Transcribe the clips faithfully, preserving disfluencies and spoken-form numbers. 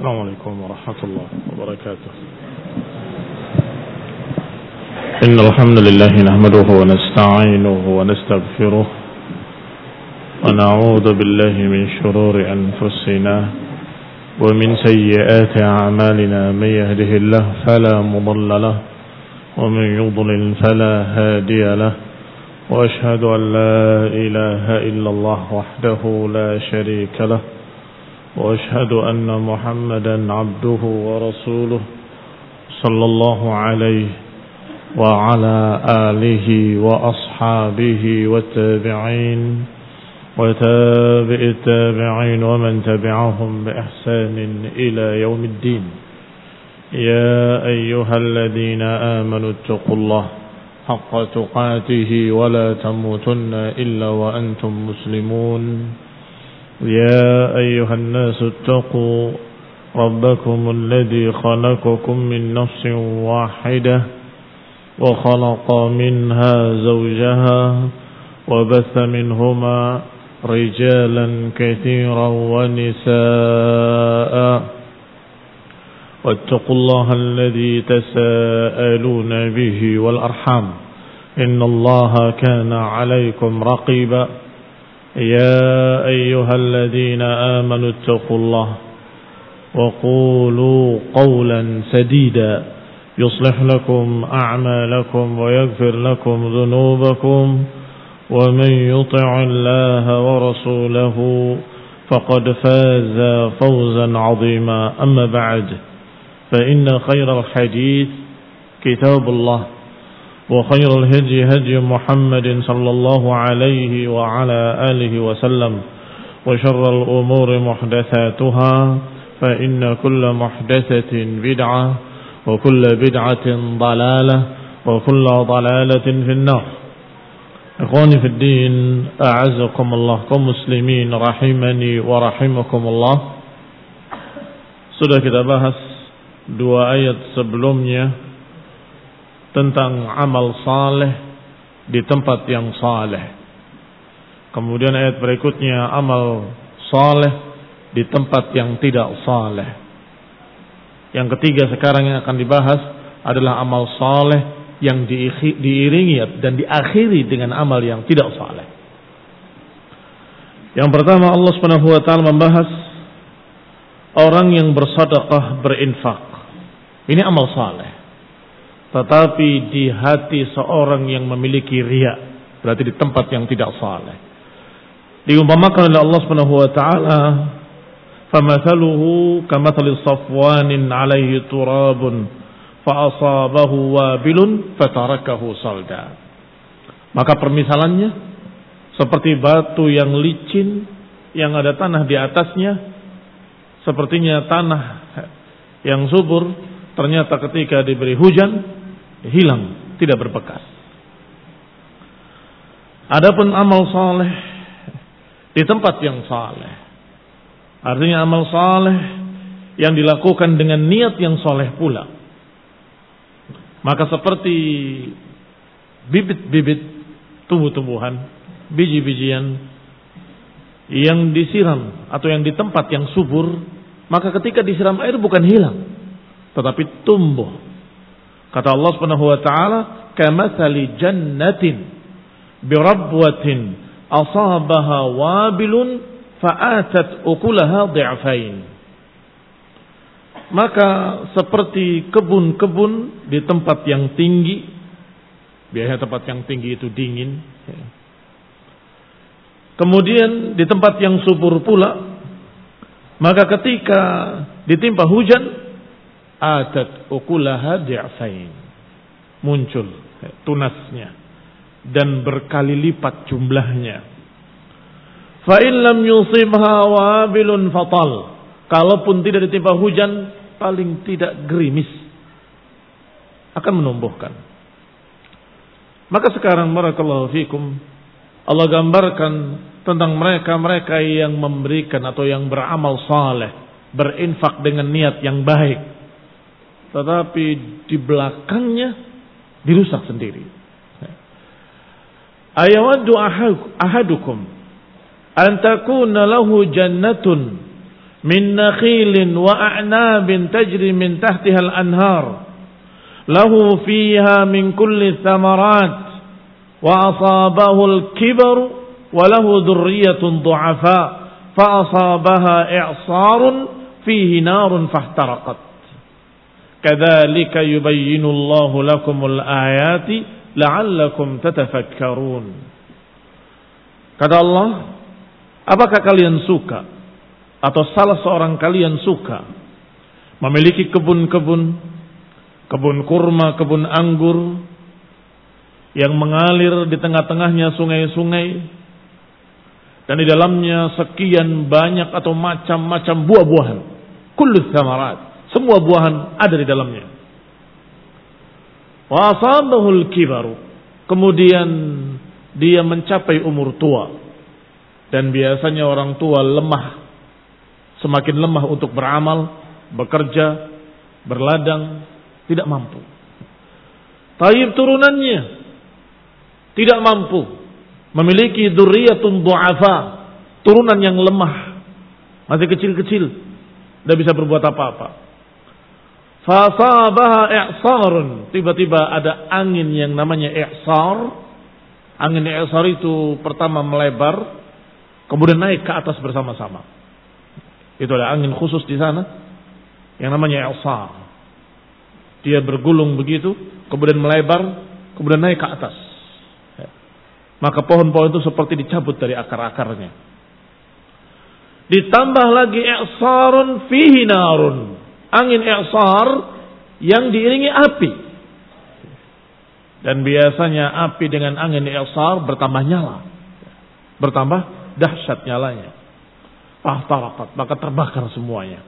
السلام عليكم ورحمة الله وبركاته. إن الحمد لله نحمده ونستعينه ونستغفره ونعوذ بالله من شرور أنفسنا ومن سيئات أعمالنا. من يهده الله فلا مضل له ومن يضلل فلا هادي له، وأشهد أن لا إله إلا الله وحده لا شريك له، وأشهد أن محمدا عبده ورسوله صلى الله عليه وعلى آله وأصحابه والتابعين وتابع التابعين ومن تبعهم بإحسان إلى يوم الدين. يا أيها الذين آمنوا اتقوا الله حق تقاته ولا تموتن إلا وأنتم مسلمون. يا أيها الناس اتقوا ربكم الذي خلقكم من نفس واحدة وخلق منها زوجها وبث منهما رجالا كثيرا ونساء، واتقوا الله الذي تساءلون به والأرحام إن الله كان عليكم رقيبا. يا أيها الذين آمنوا اتقوا الله وقولوا قولا سديدا يصلح لكم أعمالكم ويغفر لكم ذنوبكم، ومن يطع الله ورسوله فقد فاز فوزا عظيما. أما بعد، فإن خير الحديث كتاب الله، وخير الهدي هدي محمد صلى الله عليه وعلى آله وسلم، وشر الأمور محدثاتها، فإن كل محدثة بدعة وكل بدعة ضلالة وكل ضلالة في النار. Ikhwani fi din, a'azzakumullah, kaum muslimin rahimani wa rahimakumullah. Sudah kita bahas dua ayat sebelumnya tentang amal saleh di tempat yang saleh. Kemudian ayat berikutnya amal saleh di tempat yang tidak saleh. Yang ketiga sekarang yang akan dibahas adalah amal saleh yang diiringi dan diakhiri dengan amal yang tidak saleh. Yang pertama, Allah Subhanahu wa taala membahas orang yang bersedekah, berinfak. Ini amal saleh. Tetapi di hati seorang yang memiliki riya, berarti di tempat yang tidak saleh. Diumpamakan oleh Allah Subhanahu wa taala, "Famathaluhu kamathali safwanin 'alaihi turabun fa'asabahu wabilun fatarakahu salda." Maka permisalannya seperti batu yang licin yang ada tanah di atasnya, sepertinya tanah yang subur ternyata ketika diberi hujan hilang, tidak berbekas. Adapun amal saleh di tempat yang saleh, artinya amal saleh yang dilakukan dengan niat yang saleh pula. Maka seperti bibit-bibit tumbuh-tumbuhan, biji-bijian yang disiram atau yang di tempat yang subur, maka ketika disiram air bukan hilang, tetapi tumbuh. Kata Allah Subhanahu wa taala, "Kamathali jannatin birabwatin asabaha wabilun fa'atat ukulaha dhi'fain." Maka seperti kebun-kebun di tempat yang tinggi, biasanya tempat yang tinggi itu dingin. Kemudian di tempat yang subur pula, maka ketika ditimpa hujan, atat ukulaha di'afain, muncul tunasnya dan berkali lipat jumlahnya. Fa in lam yusibha wabilun fatal, kalaupun tidak ditimpa hujan, paling tidak gerimis, akan menumbuhkan. Maka sekarang barakallahu fikum, Allah gambarkan tentang mereka-mereka yang memberikan atau yang beramal saleh, berinfak dengan niat yang baik, tetapi di belakangnya dirusak sendiri. Ayawaddu ahadukum an takuna lahu jannatun min nakhilin wa a'nabin tajri min tahtiha al-anhar lahu fiha min kulli thamarat wa asabahu al-kibar wa lahu dhurriyyatun du'afa fa asabaha i'sarun fihi narun fahtaraqat kadzalika yubayyinu Allahu lakumul ayati la'allakum tatafakkarun. Kata Allah, apakah kalian suka atau salah seorang kalian suka memiliki kebun-kebun, kebun kurma, kebun anggur yang mengalir di tengah-tengahnya sungai-sungai dan di dalamnya sekian banyak atau macam-macam buah-buahan, kullu tsamarat, semua buahan ada di dalamnya. Wa asabahul kibaru, kemudian dia mencapai umur tua, dan biasanya orang tua lemah, semakin lemah untuk beramal, bekerja, berladang, tidak mampu. Taib turunannya tidak mampu, memiliki dzurriyyatun du'afa, turunan yang lemah, masih kecil-kecil, tidak bisa berbuat apa-apa. Fasabaha i'sarun, tiba-tiba ada angin yang namanya i'sar. Angin i'sar itu pertama melebar, kemudian naik ke atas bersama-sama. Itu ada angin khusus di sana yang namanya i'sar. Dia bergulung begitu, kemudian melebar, kemudian naik ke atas. Maka pohon-pohon itu seperti dicabut dari akar-akarnya. Ditambah lagi i'sarun fihi narun, angin i'sar yang diiringi api. Dan biasanya api dengan angin i'sar bertambah nyala, bertambah dahsyat nyalanya. Fahtarakat, maka terbakar semuanya,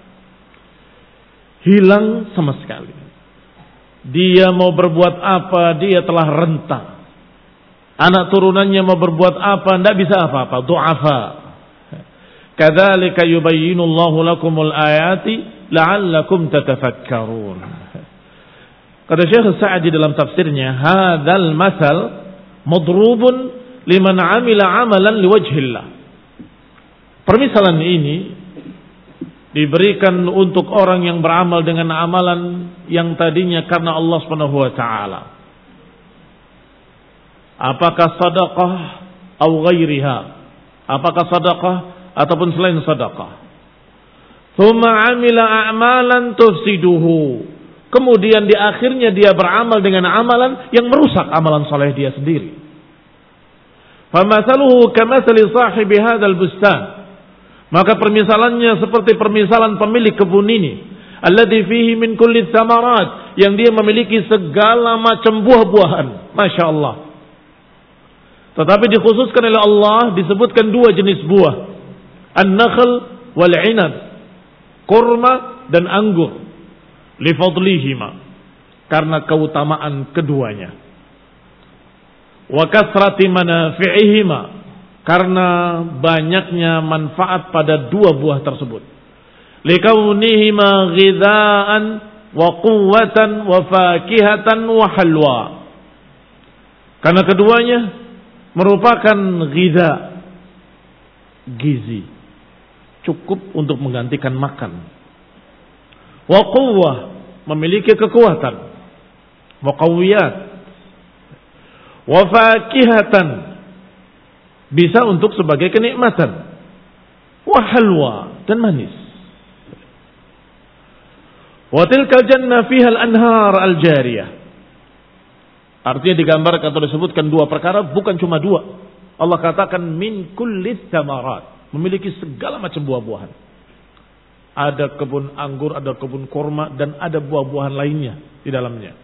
hilang sama sekali. Dia mau berbuat apa, dia telah renta. Anak turunannya mau berbuat apa, tidak bisa apa-apa, du'afa. Kadzalika yubayyinu Allahu lakumul ayati la'allakum tatafakkarun. Kata Syekh Sa'di dalam tafsirnya, hadzal masal madrubun liman 'amila 'amalan liwajhillah. Permisalan ini diberikan untuk orang yang beramal dengan amalan yang tadinya karena Allah Subhanahu wa taala. Apakah sedekah atau ghairiha? Apakah sedekah ataupun selain sedekah? Tsumma 'amila a'malan tufsiduhu. Kemudian di akhirnya dia beramal dengan amalan yang merusak amalan saleh dia sendiri. Famathaluhu kamathali sahibi hadzal bustan. Maka permisalannya seperti permisalan pemilik kebun ini, alladzi fihi min kulli tsamarat, yang dia memiliki segala macam buah-buahan, Masya Allah. Tetapi dikhususkan oleh Allah disebutkan dua jenis buah, an-nakhl wal 'inab, kurma dan anggur. Lifadlihima, karena keutamaan keduanya. Wa kasrati manafi'ihima, karena banyaknya manfaat pada dua buah tersebut. Likaunihima ghidhaan wa quwwatan wa fakihatan wa halwa, karena keduanya merupakan ghidha, gizi, cukup untuk menggantikan makan. Wa quwwah, memiliki kekuatan. Wa qawiyat. Wa fakihatan, bisa untuk sebagai kenikmatan. Wa halwa, dan manis. Wa tilkal jannah fiha al-anhar al-jariyah. Artinya digambarkan atau disebutkan dua perkara, bukan cuma dua. Allah katakan min kulli tsamarat, memiliki segala macam buah-buahan. Ada kebun anggur, ada kebun kurma, dan ada buah-buahan lainnya di dalamnya.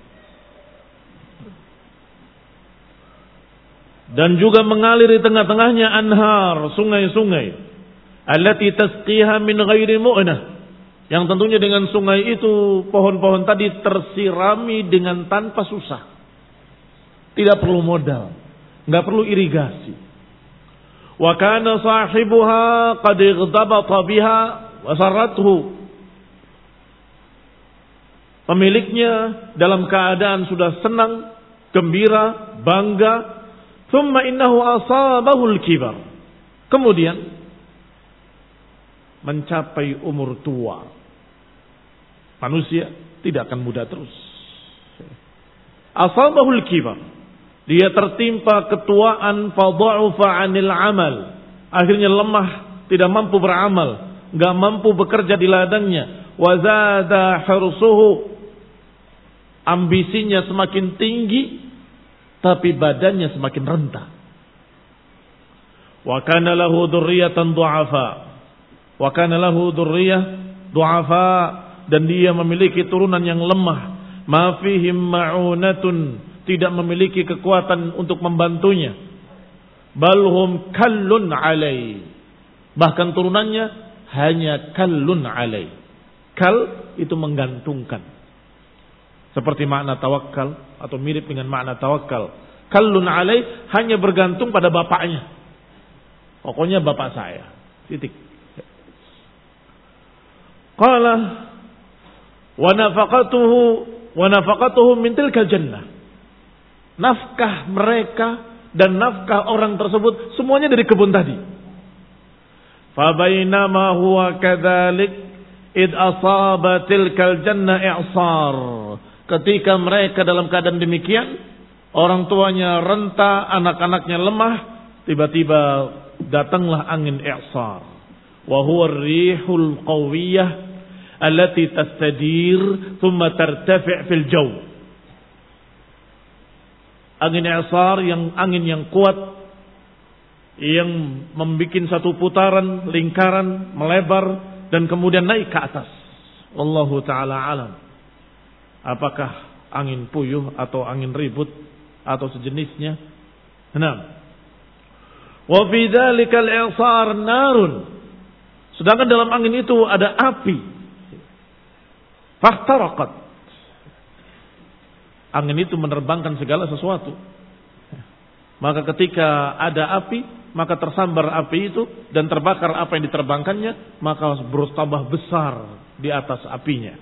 Dan juga mengalir di tengah-tengahnya anhar, sungai-sungai. Allati tasqiha min ghairi mu'nah. Yang tentunya dengan sungai itu, pohon-pohon tadi tersirami dengan tanpa susah. Tidak perlu modal, nggak perlu irigasi. Wa kana sahibuha qad ighdabata biha wasarathu, pemiliknya dalam keadaan sudah senang, gembira, bangga. Thumma innahu asabahul kibar, kemudian mencapai umur tua. Manusia tidak akan muda terus. Asabahul kibar. Dia tertimpa ketuaan, fadha'ufa 'anil 'amal. Akhirnya lemah, tidak mampu beramal, enggak mampu bekerja di ladangnya. Wa zada hirsuhu. Ambisinya semakin tinggi, tapi badannya semakin rentah. Wa kana lahu dzurriyyatan du'afa. Wa kana lahu dzurriyyah du'afa, dan dia memiliki turunan yang lemah. Ma fihim ma'unatun, tidak memiliki kekuatan untuk membantunya. Balhum kallun alai, bahkan turunannya hanya kallun alai. Kal itu menggantungkan, seperti makna tawakal atau mirip dengan makna tawakal. Kallun alai, hanya bergantung pada bapaknya. Pokoknya bapak saya. Titik. Qala wa nafaqatuhu wa nafaqatuhu min tilka jannah. Nafkah mereka dan nafkah orang tersebut semuanya dari kebun tadi. Fa bainama huwa kadzalik id asaba tilkal jannah i'sar. Ketika mereka dalam keadaan demikian, orang tuanya renta, anak-anaknya lemah, tiba-tiba datanglah angin i'sar. Wa huwa ar-rihul qawiyyah allati tastadir thumma tartafi' fil jaw. Angin i'sar, yang angin yang kuat, yang membuat satu putaran, lingkaran, melebar dan kemudian naik ke atas. Wallahu taala alam. Apakah angin puyuh atau angin ribut atau sejenisnya? Naam. Wa fi dzalikal i'sar narun. Sedangkan dalam angin itu ada api. Fahtaraqat. Angin itu menerbangkan segala sesuatu. Maka ketika ada api, maka tersambar api itu dan terbakar apa yang diterbangkannya, maka bertambah besar di atas apinya.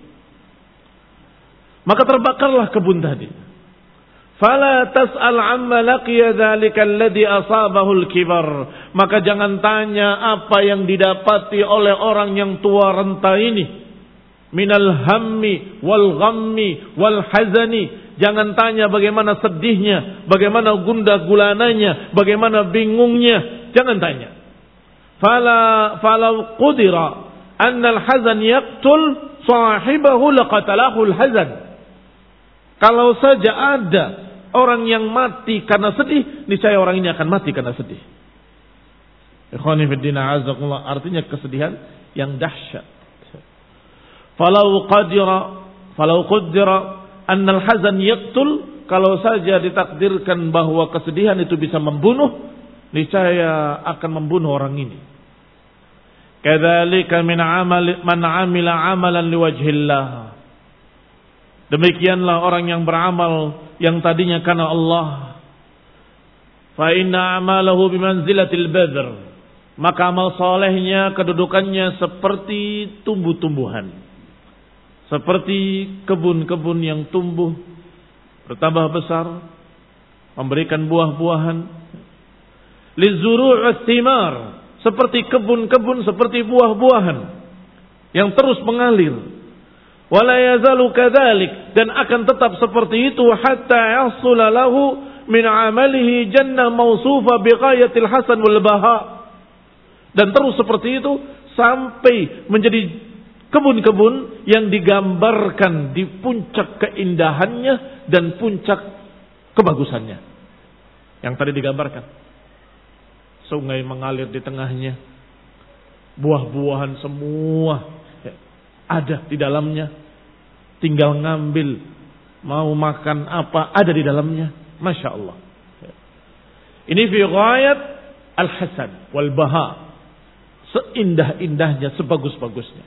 Maka terbakarlah kebun tadi. Fala tas'al amma laqiya dzalika alladhi asabahu al-kibar. Maka jangan tanya apa yang didapati oleh orang yang tua renta ini. Minal hammi wal ghammi wal hazani. Jangan tanya bagaimana sedihnya, bagaimana gundah gulananya, bagaimana bingungnya. Jangan tanya. Fala falau qudira annal hazan yaqtul sahibahu laqatalahu al-hazan. Kalau saja ada orang yang mati karena sedih, niscaya orang ini akan mati karena sedih. Ikhwani fi din a'azzakumullah, artinya kesedihan yang dahsyat. Falau qadira falau qadira annal hazan yaqtul, kalau saja ditakdirkan bahwa kesedihan itu bisa membunuh, niscaya akan membunuh orang ini. Kadzalika min amal man amila amalan liwajhillah. Demikianlah orang yang beramal yang tadinya karena Allah. Fa inna amalahu bimanzilatil badr. Maka amal solehnya kedudukannya seperti tumbuh-tumbuhan. Seperti kebun-kebun yang tumbuh, bertambah besar, memberikan buah-buahan. Lizuru' was-thimar, seperti kebun-kebun, seperti buah-buahan yang terus mengalir. Wala yazalu kadzalik, dan akan tetap seperti itu hatta yahsula lahu min amalihi jannah mausufa bighayatil hasan wal baha. Dan terus seperti itu sampai menjadi kebun-kebun yang digambarkan di puncak keindahannya dan puncak kebagusannya. Yang tadi digambarkan. Sungai mengalir di tengahnya. Buah-buahan semua ada di dalamnya. Tinggal ngambil. Mau makan apa ada di dalamnya. Masya Allah. Ini fi ghayat al-hasan wal baha. Seindah-indahnya, sebagus-bagusnya.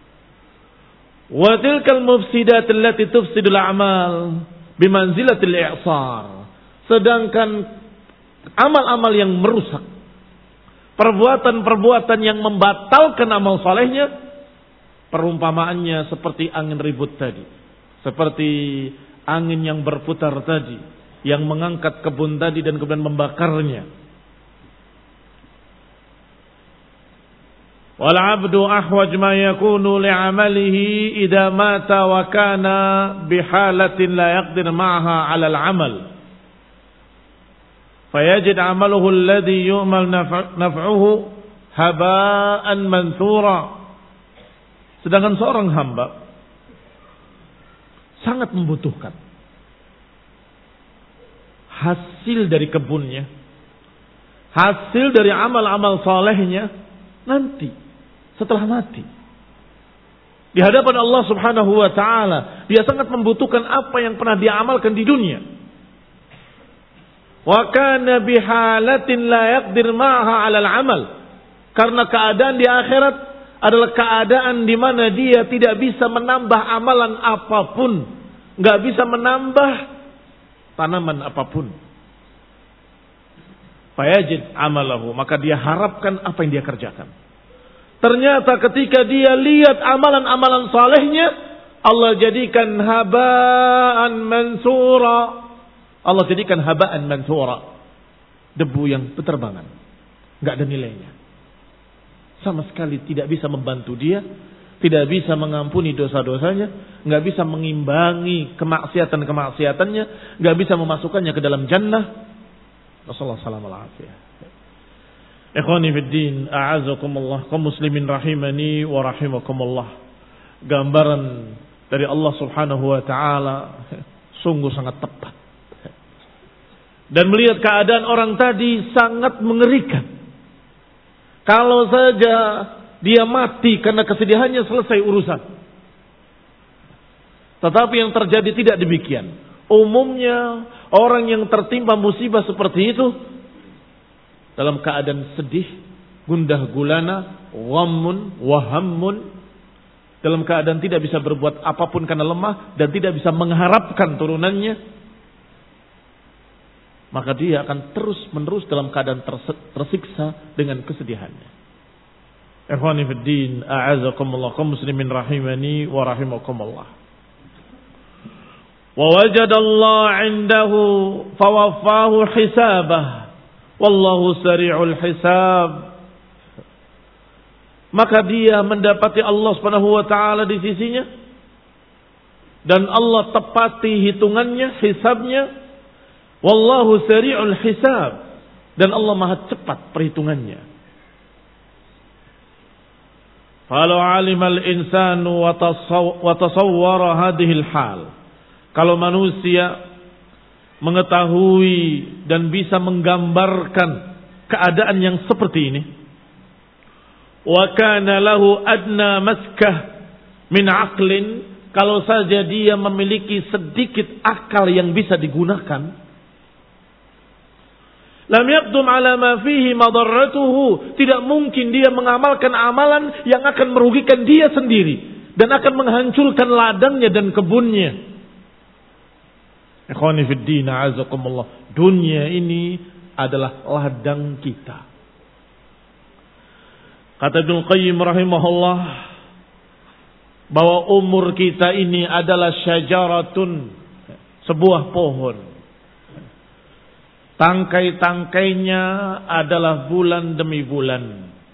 Wa tilkal mufsidat allati tufsidul a'mal bimanzilatil i'sar. Sedangkan amal-amal yang merusak, perbuatan-perbuatan yang membatalkan amal salehnya, perumpamaannya seperti angin ribut tadi, seperti angin yang berputar tadi, yang mengangkat kebun tadi dan kemudian membakarnya. Wal 'abdu ahwaj ma yakunu li'amalihi idza mata wa kana bihalatin la yaqdir ma'aha 'ala al-'amal. Fayajid 'amaluhu alladhi yu'mal naf'uhu haba'an mansura. Sedangkan seorang hamba sangat membutuhkan hasil dari kebunnya, hasil dari amal-amal salehnya nanti setelah mati di hadapan Allah Subhanahu wa taala. Dia sangat membutuhkan apa yang pernah dia amalkan di dunia. Wa kana bihalatin la yaqdir ma'aha 'alal 'amal. Karena keadaan di akhirat adalah keadaan di mana dia tidak bisa menambah amalan apapun, enggak bisa menambah tanaman apapun. Fayajid amalahu, maka dia harapkan apa yang dia kerjakan. Ternyata ketika dia lihat amalan-amalan salehnya, Allah jadikan haba'an mansura. Allah jadikan haba'an mansura, debu yang berterbangan, enggak ada nilainya. Sama sekali tidak bisa membantu dia, tidak bisa mengampuni dosa-dosanya, enggak bisa mengimbangi kemaksiatan-kemaksiatannya, enggak bisa memasukkannya ke dalam jannah. Rasulullah sallallahu alaihi wasallam. Ikhwani fid din, a'azakumullah, kaum muslimin rahimani wa rahimakumullah. Gambaran dari Allah Subhanahu wa taala sungguh sangat tepat. Dan melihat keadaan orang tadi sangat mengerikan. Kalau saja dia mati karena kesedihannya, selesai urusan. Tetapi yang terjadi tidak demikian. Umumnya orang yang tertimpa musibah seperti itu dalam keadaan sedih, gundah gulana, ghammun, wahammun, dalam keadaan tidak bisa berbuat apapun karena lemah dan tidak bisa mengharapkan turunannya, maka dia akan terus menerus dalam keadaan tersiksa dengan kesedihannya. Ikhwani fid din, a'azakumullah, kaum muslimin rahimani wa rahimakumullah. Wa wajada Allah 'indahu fawaffahu hisabah wallahu sari'ul hisab. Maka dia mendapati Allah Subhanahu wa taala di sisinya dan Allah tepati hitungannya, hisabnya. Wallahu sari'ul hisab, dan Allah Maha cepat perhitungannya. Falau 'alimal insanu wa tasawwara hadhihi al-hal. Kalau manusia mengetahui dan bisa menggambarkan keadaan yang seperti ini, wa kana lahu adna maskah min aqlin, kalau saja dia memiliki sedikit akal yang bisa digunakan, lam yaqdum ala ma fihi madarratuhu, tidak mungkin dia mengamalkan amalan yang akan merugikan dia sendiri dan akan menghancurkan ladangnya dan kebunnya. Ikhwani fid din, a'azakumullah, dunia ini adalah ladang kita. Kata Ibnu Qayyim rahimahullah bahwa umur kita ini adalah syajaratun, sebuah pohon. Tangkai-tangkainya adalah bulan demi bulan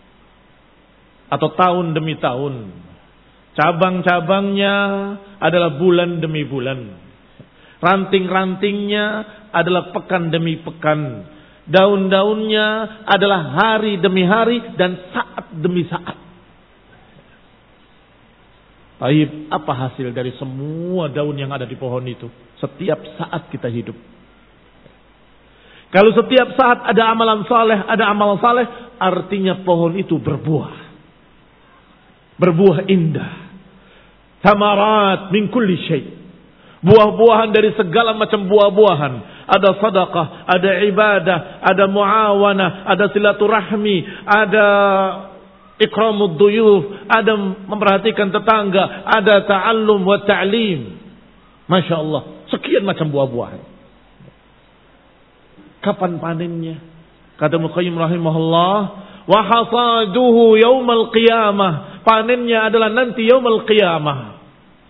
atau tahun demi tahun. Cabang-cabangnya adalah bulan demi bulan. Ranting-rantingnya adalah pekan demi pekan. Daun-daunnya adalah hari demi hari dan saat demi saat. Baik, apa hasil dari semua daun yang ada di pohon itu? Setiap saat kita hidup. Kalau setiap saat ada amalan saleh, ada amal saleh, artinya pohon itu berbuah. Berbuah indah. Thamarat min kulli syai'. Buah-buahan dari segala macam buah-buahan. Ada sedekah, ada ibadah, ada muawanah, ada silaturahmi, ada ikramud duyuf, ada memperhatikan tetangga, ada ta'allum wa ta'lim. Masya Allah, sekian macam buah-buahan. Kapan panennya? Kata Muqayyim rahimahullah, wa hasaduhu yaumal qiyamah. Panennya adalah nanti yaumal qiyamah.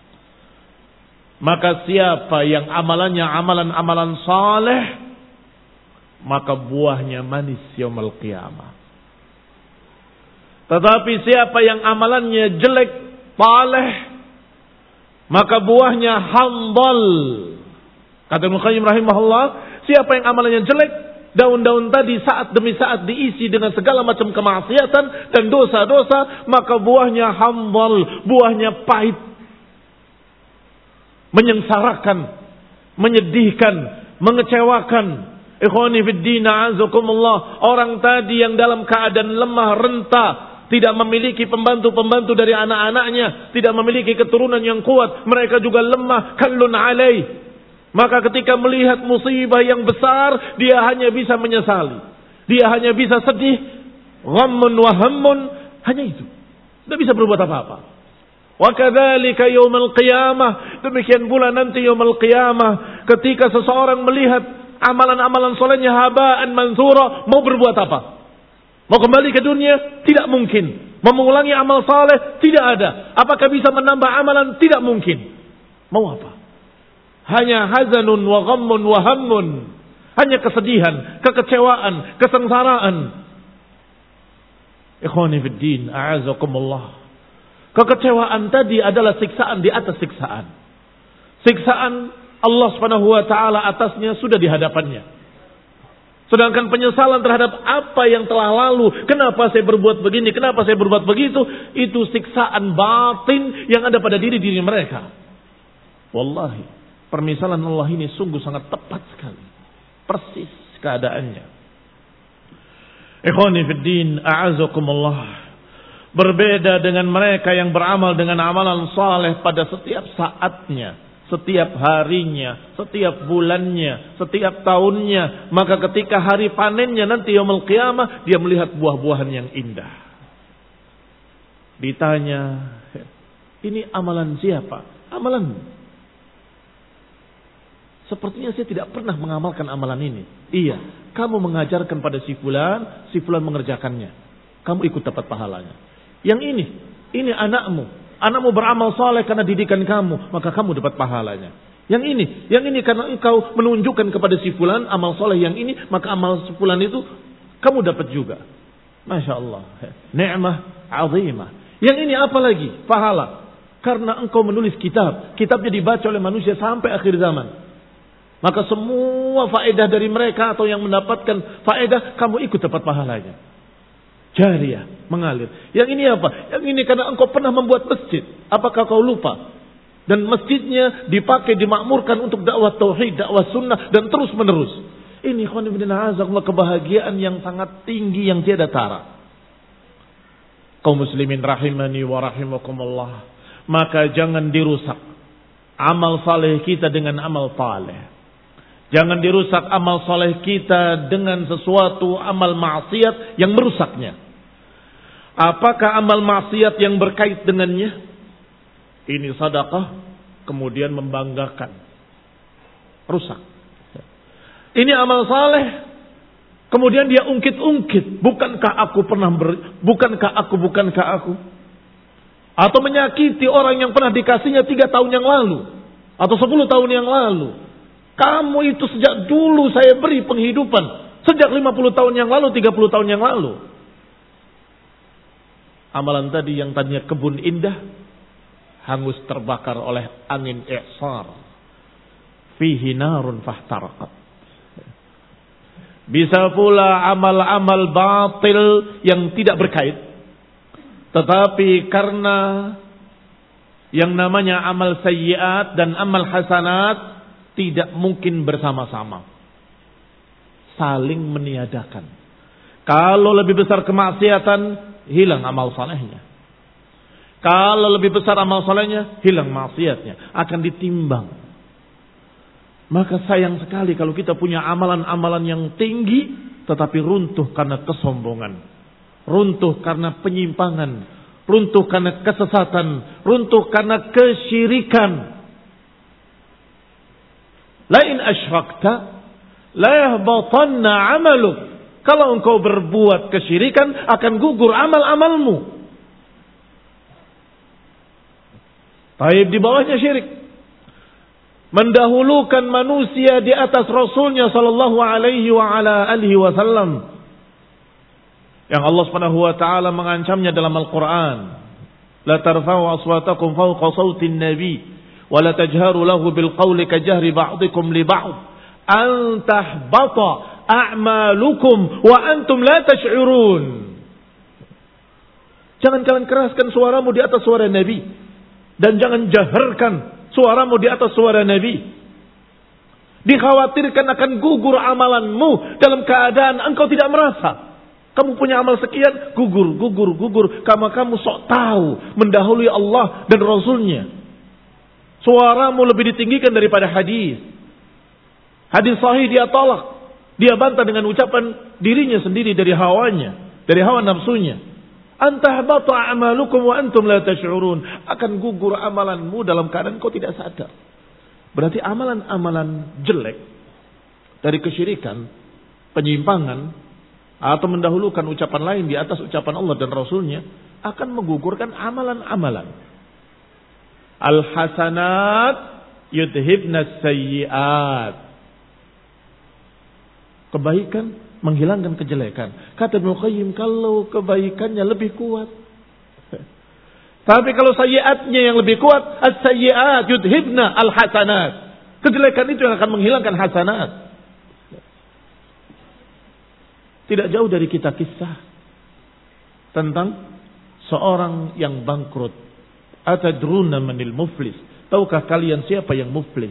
Maka siapa yang amalannya amalan-amalan saleh, maka buahnya manis yaumul qiyamah. Tetapi siapa yang amalannya jelek, taleh, maka buahnya hambal. Kata Ibnu Qayyim rahimahullah, siapa yang amalannya jelek, daun-daun tadi saat demi saat diisi dengan segala macam kemaksiatan dan dosa-dosa, maka buahnya hambal, buahnya pahit, menyengsarakan, menyedihkan, mengecewakan. Ikhwani fid din, a'azakumullah, orang tadi yang dalam keadaan lemah renta, tidak memiliki pembantu-pembantu dari anak-anaknya, tidak memiliki keturunan yang kuat, mereka juga lemah, kallun alaih. Maka ketika melihat musibah yang besar, dia hanya bisa menyesali, dia hanya bisa sedih, ghammun wa hammun, hanya itu, tidak bisa berbuat apa-apa. Wa kadzalika yaumil qiyamah, demikian pula nanti yaumil qiyamah, ketika seseorang melihat amalan-amalan solehnya haba'an mansura, mau berbuat apa? Mau kembali ke dunia? Tidak mungkin. Mau mengulangi amal saleh? Tidak ada. Apakah bisa menambah amalan? Tidak mungkin. Mau apa? Hanya hazanun wa ghammun wa hammun. Hanya kesedihan, kekecewaan, kesengsaraan. Ikhwani fid din, a'azakumullah. Kekecewaan tadi adalah siksaan di atas siksaan. Siksaan Allah Subhanahu wa taala atasnya sudah di hadapannya. Sedangkan penyesalan terhadap apa yang telah lalu, kenapa saya berbuat begini, kenapa saya berbuat begitu, itu siksaan batin yang ada pada diri-diri mereka. Wallahi, permisalan Allah ini sungguh sangat tepat sekali. Persis keadaannya. Ikhwani fid din, a'azakumullah. Berbeda dengan mereka yang beramal dengan amalan saleh pada setiap saatnya, setiap harinya, setiap bulannya, setiap tahunnya. Maka ketika hari panennya nanti yaumul qiyamah, dia melihat buah-buahan yang indah. Ditanya, ini amalan siapa? Amalanmu. Sepertinya saya tidak pernah mengamalkan amalan ini. Iya, kamu mengajarkan pada si fulan, si fulan mengerjakannya. Kamu ikut dapat pahalanya. Yang ini, ini anakmu. Anakmu beramal soleh karena didikan kamu, maka kamu dapat pahalanya. Yang ini, yang ini karena engkau menunjukkan kepada si fulan amal soleh yang ini, maka amal si fulan itu kamu dapat juga. Masya Allah, ni'mah azimah. Yang ini apa lagi? Pahala. Karena engkau menulis kitab, kitabnya dibaca oleh manusia sampai akhir zaman. Maka semua faedah dari mereka atau yang mendapatkan faedah, kamu ikut dapat pahalanya. Jariyah, mengalir. Yang ini apa? Yang ini karena engkau pernah membuat masjid. Apakah kau lupa? Dan masjidnya dipakai, dimakmurkan untuk dakwah tauhid, dakwah sunnah, dan terus menerus. Ini khonibidina azakullah, kebahagiaan yang sangat tinggi yang tiada tara. Kaum muslimin rahimani wa rahimakumullah. Maka jangan dirusak amal saleh kita dengan amal saleh. Jangan dirusak amal saleh kita dengan sesuatu amal maksiat yang merusaknya. Apakah amal maksiat yang berkait dengannya? Ini sedekah, kemudian membanggakan. Rusak. Ini amal saleh, kemudian dia ungkit-ungkit. Bukankah aku pernah ber, bukankah aku, bukankah aku? Atau menyakiti orang yang pernah dikasihnya tiga tahun yang lalu. Atau sepuluh tahun yang lalu. Kamu itu sejak dulu saya beri penghidupan. Sejak lima puluh tahun yang lalu, tiga puluh tahun yang lalu. Amalan tadi yang tadinya kebun indah, hangus terbakar oleh angin i'sar. Fihi narun fahtarakat. Bisa pula amal-amal batil yang tidak berkait. Tetapi karena yang namanya amal sayyiat dan amal hasanat tidak mungkin bersama-sama. Saling meniadakan. Kalau lebih besar kemaksiatan, hilang amal salehnya. Kalau lebih besar amal salehnya, hilang maksiatnya. Akan ditimbang. Maka sayang sekali kalau kita punya amalan-amalan yang tinggi, tetapi runtuh karena kesombongan. Runtuh karena penyimpangan. Runtuh karena kesesatan. Runtuh karena kesyirikan. Lain asyrakta, la yahbatanna amaluk. Kalau engkau berbuat kesyirikan, akan gugur amal-amalmu. Taib di bawahnya syirik. Mendahulukan manusia di atas Rasulnya sallallahu alaihi wa ala alihi wasallam. yang Allah Subhanahu wa taala mengancamnya dalam Al-Qur'an. La tarfa'u aswatakum fawqa sautin nabi wa la tajharu lahu bil qawli kajahri ba'dikum li ba'd an tahbata a'malukum wa antum la tash'urun. Jangan kalian keraskan suaramu di atas suara Nabi dan jangan jaharkan suaramu di atas suara Nabi. Dikhawatirkan akan gugur amalanmu dalam keadaan engkau tidak merasa. Kamu punya amal sekian, gugur, gugur, gugur. Karena kamu sok tahu mendahului Allah dan Rasulnya. Suaramu lebih ditinggikan daripada hadis. Hadis sahih dia tolak. Dia bantah dengan ucapan dirinya sendiri dari hawanya, dari hawa nafsunya. Antahbata a'malukum wa antum la tash'urun. Akan gugur amalanmu dalam keadaan kau tidak sadar. Berarti amalan-amalan jelek dari kesyirikan, penyimpangan, atau mendahulukan ucapan lain di atas ucapan Allah dan Rasulnya akan menggugurkan amalan-amalan. Al-hasanat yudhibnas sayyiat. Kebaikan menghilangkan kejelekan. Kata Ibnu Qayyim, kalau kebaikannya lebih kuat. Tapi kalau sayyiatnya yang lebih kuat, as-sayyiat yudhibna al-hasanat. Kejelekan itu yang akan menghilangkan hasanat. Tidak jauh dari kita kisah tentang seorang yang bangkrut. Atadruna manil muflis? Tahukah kalian siapa yang muflis?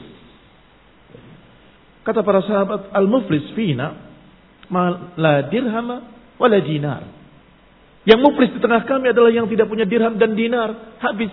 Kata para sahabat, al-muflis fina ma la dirhama wala dinar. Yang muflis di tengah kami adalah yang tidak punya dirham dan dinar. Habis.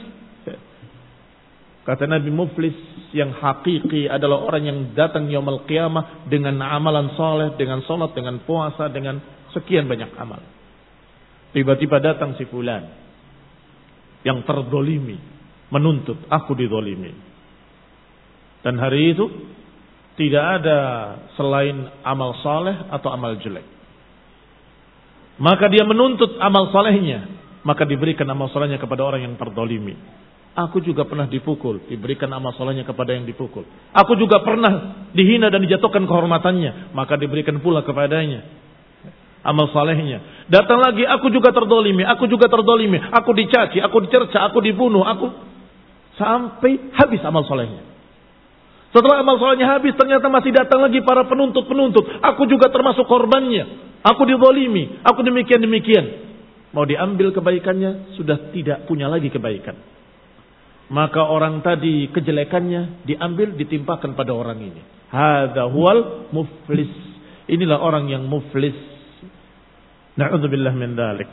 Kata Nabi, muflis yang hakiki adalah orang yang datang yaumul qiyamah dengan amalan soleh, dengan salat, dengan puasa, dengan sekian banyak amal. Tiba-tiba datang si fulan yang terdolimi, menuntut, aku didolimi. Dan hari itu tidak ada selain amal soleh atau amal jelek. Maka dia menuntut amal solehnya, maka diberikan amal solehnya kepada orang yang terdolimi. Aku juga pernah dipukul, diberikan amal solehnya kepada yang dipukul. Aku juga pernah dihina dan dijatuhkan kehormatannya, maka diberikan pula kepadanya amal solehnya. Datang lagi, aku juga terdolimi, aku juga terdolimi, aku dicaci, aku dicerca, aku dibunuh, aku sampai habis amal solehnya. Setelah amal solehnya habis, ternyata masih datang lagi para penuntut-penuntut. Aku juga termasuk korbannya, aku didolimi, aku demikian-demikian. Mau diambil kebaikannya, sudah tidak punya lagi kebaikan. Maka orang tadi kejelekannya diambil, ditimpakan pada orang ini. Hadza huwal muflis. Inilah orang yang muflis. Na'udzubillah min dzalik.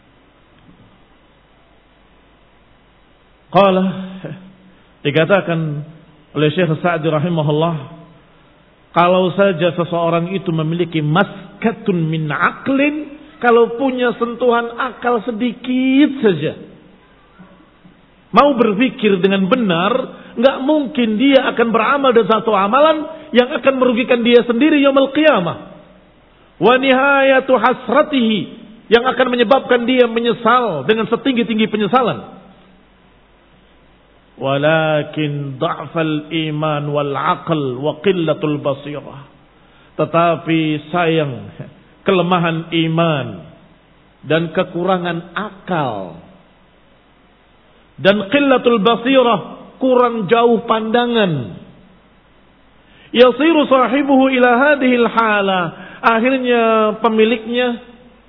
Qala, dikatakan oleh Syekh Sa'di rahimahullah, kalau saja seseorang itu memiliki maskatun min aqlin, kalau punya sentuhan akal sedikit saja, mau berpikir dengan benar, nggak mungkin dia akan beramal dan satu amalan yang akan merugikan dia sendiri yaumul qiyamah. Wa nihayatu hasratihi, yang akan menyebabkan dia menyesal dengan setinggi-tinggi penyesalan. Walakin dha'fal iman wal aql wa qillatul basirah. Tetapi sayang, kelemahan iman dan kekurangan akal, dan qillatul basirah, kurang jauh pandangan. Yasiru sahibuhu ila hadhil hala, akhirnya pemiliknya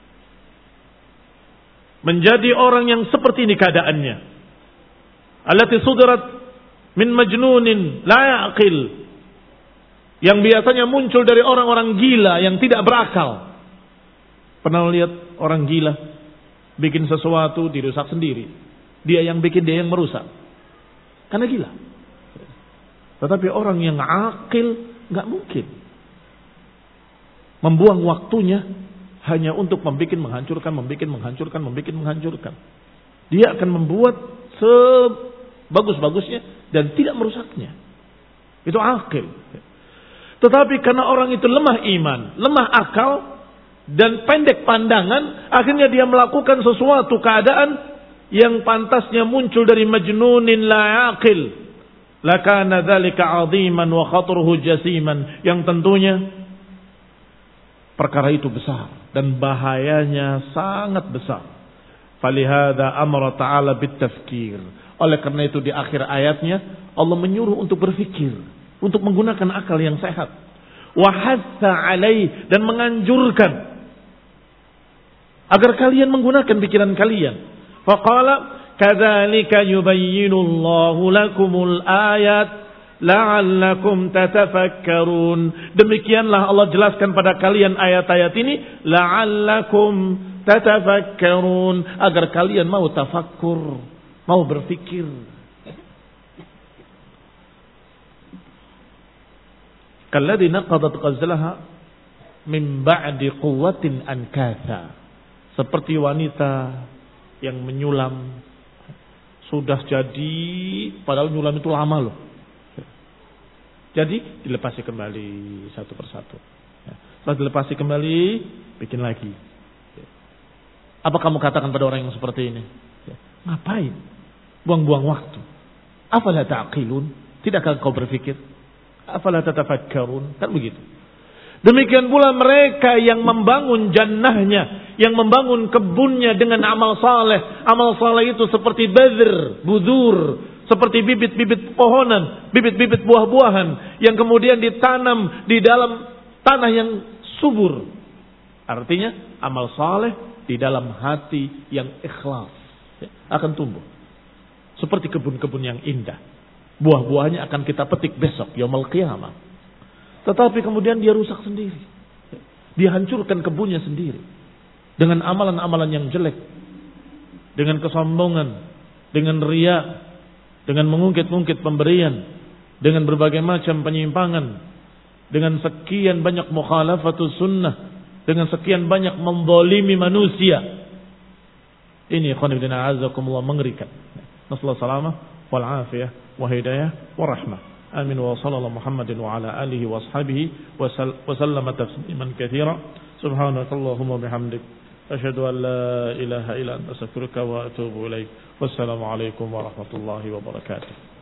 menjadi orang yang seperti ini keadaannya. Allati sudirat min majnunin la yaqil, yang biasanya muncul dari orang-orang gila yang tidak berakal. Pernah lihat orang gila bikin sesuatu dirusak sendiri? Dia yang bikin, dia yang merusak. Karena gila. Tetapi orang yang akil nggak mungkin membuang waktunya hanya untuk membuat menghancurkan, membuat menghancurkan, membuat menghancurkan. Dia akan membuat sebagus-bagusnya dan tidak merusaknya. Itu akil. Tetapi karena orang itu lemah iman, lemah akal, dan pendek pandangan, akhirnya dia melakukan sesuatu keadaan yang pantasnya muncul dari majnunin la yaqil, lakana dzalika 'aziman wa khatruhu jasiman, yang tentunya perkara itu besar, dan bahayanya sangat besar. Falihada amara ta'ala bitafkir. Oleh karena itu di akhir ayatnya Allah menyuruh untuk berfikir, untuk menggunakan akal yang sehat. Wa hatha alaih, dan menganjurkan agar kalian menggunakan pikiran kalian. Faqala kadzalika yubayyinullahu lakumul ayat la'allakum tatafakkarun. Demikianlah Allah jelaskan pada kalian ayat-ayat ini, la'allakum tatafakkarun, agar kalian mau tafakkur, mau berfikir. Kalladzi naqadat ghazlaha min ba'di quwwatin ankatha. Seperti wanita yang menyulam sudah jadi, padahal nyulam itu lama loh. Jadi dilepasi kembali satu persatu. Setelah dilepasi kembali, bikin lagi. Apa kamu katakan pada orang yang seperti ini? Ngapain? Buang-buang waktu. Afala ta'qilun? Tidakkah kau berpikir? Afala tatafakkarun? Kan begitu. Demikian pula mereka yang membangun jannahnya, yang membangun kebunnya dengan amal saleh. Amal saleh itu seperti badr, budur, seperti bibit-bibit pohonan, bibit-bibit buah-buahan yang kemudian ditanam di dalam tanah yang subur. Artinya amal saleh di dalam hati yang ikhlas akan tumbuh. Seperti kebun-kebun yang indah. Buah-buahnya akan kita petik besok, yaumul qiyamah. Tetapi kemudian dia rusak sendiri. Dia hancurkan kebunnya sendiri. Dengan amalan-amalan yang jelek. Dengan kesombongan. Dengan riya. Dengan mengungkit-ungkit pemberian. Dengan berbagai macam penyimpangan. Dengan sekian banyak mukhalafatus sunnah. Dengan sekian banyak menzalimi manusia. Ini khonibdina azakumullah, mengerikan. Nasallahu salamah wal afiyah wa hidayah wa rahmah. Amin wa sallallahu Muhammadin wa ala alihi wa ashabihi wa sallama tasliman katsira. Subhanakallahumma bihamdik asyhadu an la ilaha illa anta astaghfiruka wa atubu ilaik. Wassalamu alaikum warahmatullahi wabarakatuh.